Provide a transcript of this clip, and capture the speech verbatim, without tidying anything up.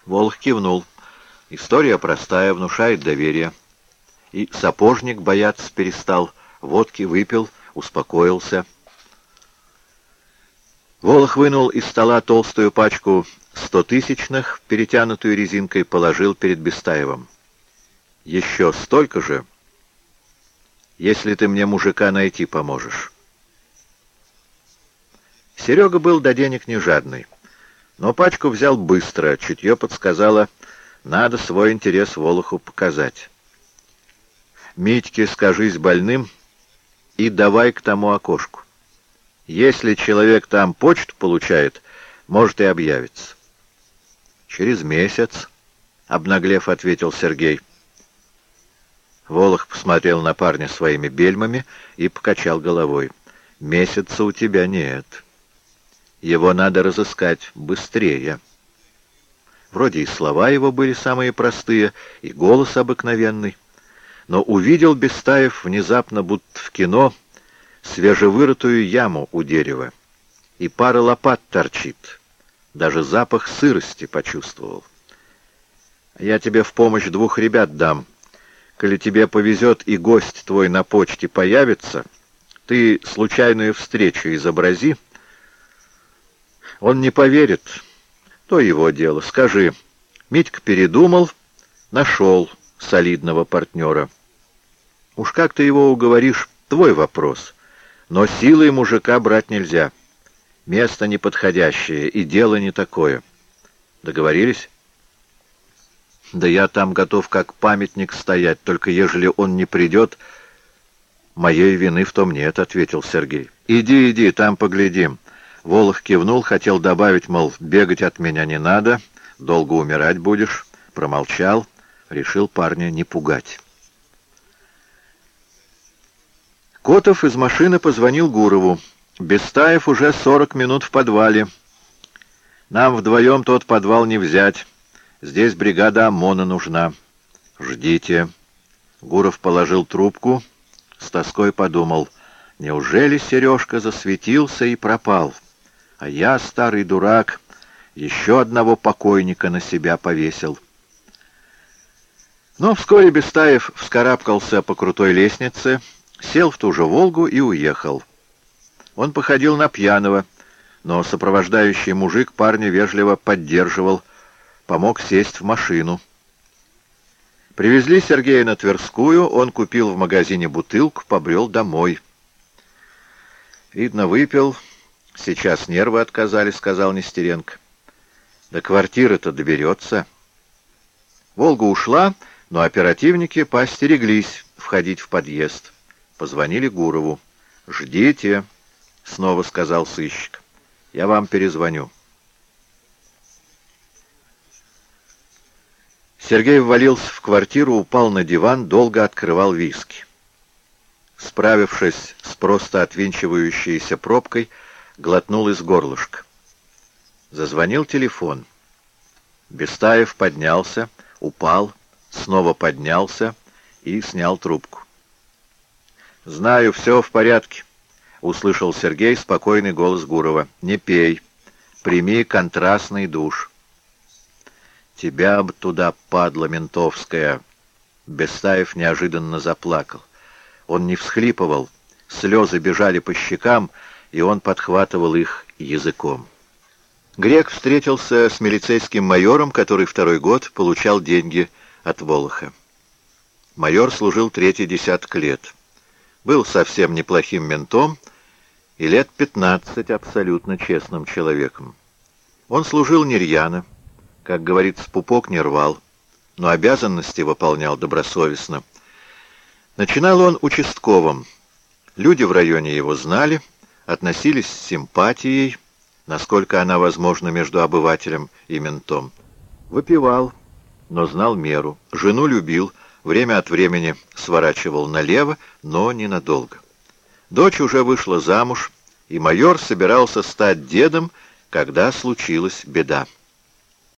Волох кивнул. История простая, внушает доверие. И сапожник бояться перестал, водки выпил, успокоился. Волох вынул из стола толстую пачку стотысячных, перетянутую резинкой, положил перед Бестаевым. «Еще столько же, если ты мне мужика найти поможешь». Серега был до денег не жадный, но пачку взял быстро, чутье подсказало, надо свой интерес Волоху показать. «Митьке скажись больным и давай к тому окошку. Если человек там почту получает, может и объявиться». «Через месяц», — обнаглев, ответил Сергей. Волох посмотрел на парня своими бельмами и покачал головой. «Месяца у тебя нет. Его надо разыскать быстрее». Вроде и слова его были самые простые, и голос обыкновенный. Но увидел Бестаев внезапно, будто в кино, свежевырытую яму у дерева, и пара лопат торчит. Даже запах сырости почувствовал. «Я тебе в помощь двух ребят дам. Коли тебе повезет и гость твой на почте появится, ты случайную встречу изобрази. Он не поверит, то его дело. Скажи, Митька передумал, нашел солидного партнера. Уж как ты его уговоришь, твой вопрос. Но силой мужика брать нельзя. Место неподходящее и дело не такое. Договорились?» «Да я там готов как памятник стоять, только ежели он не придет, моей вины в том нет», — ответил Сергей. «Иди, иди, там поглядим». Волох кивнул, хотел добавить, мол, бегать от меня не надо, долго умирать будешь. Промолчал, решил парня не пугать. Котов из машины позвонил Гурову. «Бестаев уже сорок минут в подвале. Нам вдвоем тот подвал не взять. Здесь бригада ОМОНа нужна. Ждите». Гуров положил трубку, с тоской подумал. Неужели Сережка засветился и пропал? А я, старый дурак, еще одного покойника на себя повесил. Но вскоре Бестаев вскарабкался по крутой лестнице, сел в ту же «Волгу» и уехал. Он походил на пьяного, но сопровождающий мужик парня вежливо поддерживал, помог сесть в машину. Привезли Сергея на Тверскую, он купил в магазине бутылку, побрел домой. «Видно, выпил, сейчас нервы отказали», — сказал Нестеренко. «До квартиры-то доберется». «Волга» ушла, но оперативники поостереглись входить в подъезд. Позвонили Гурову. «Ждите», — снова сказал сыщик. «Я вам перезвоню». Сергей ввалился в квартиру, упал на диван, долго открывал виски. Справившись с просто отвинчивающейся пробкой, глотнул из горлышка. Зазвонил телефон. Бестаев поднялся, упал, снова поднялся и снял трубку. «Знаю, все в порядке», — услышал Сергей спокойный голос Гурова. «Не пей. Прими контрастный душ». «Тебя б туда, падла ментовская!» Бестаев неожиданно заплакал. Он не всхлипывал, слезы бежали по щекам, и он подхватывал их языком. Грек встретился с милицейским майором, который второй год получал деньги от Волоха. Майор служил третий десяток лет. Был совсем неплохим ментом и лет пятнадцать абсолютно честным человеком. Он служил не рьяно, как говорится, пупок не рвал, но обязанности выполнял добросовестно. Начинал он участковым. Люди в районе его знали, относились с симпатией, насколько она возможна между обывателем и ментом. Выпивал, но знал меру, жену любил, время от времени сворачивал налево, но ненадолго. Дочь уже вышла замуж, и майор собирался стать дедом, когда случилась беда.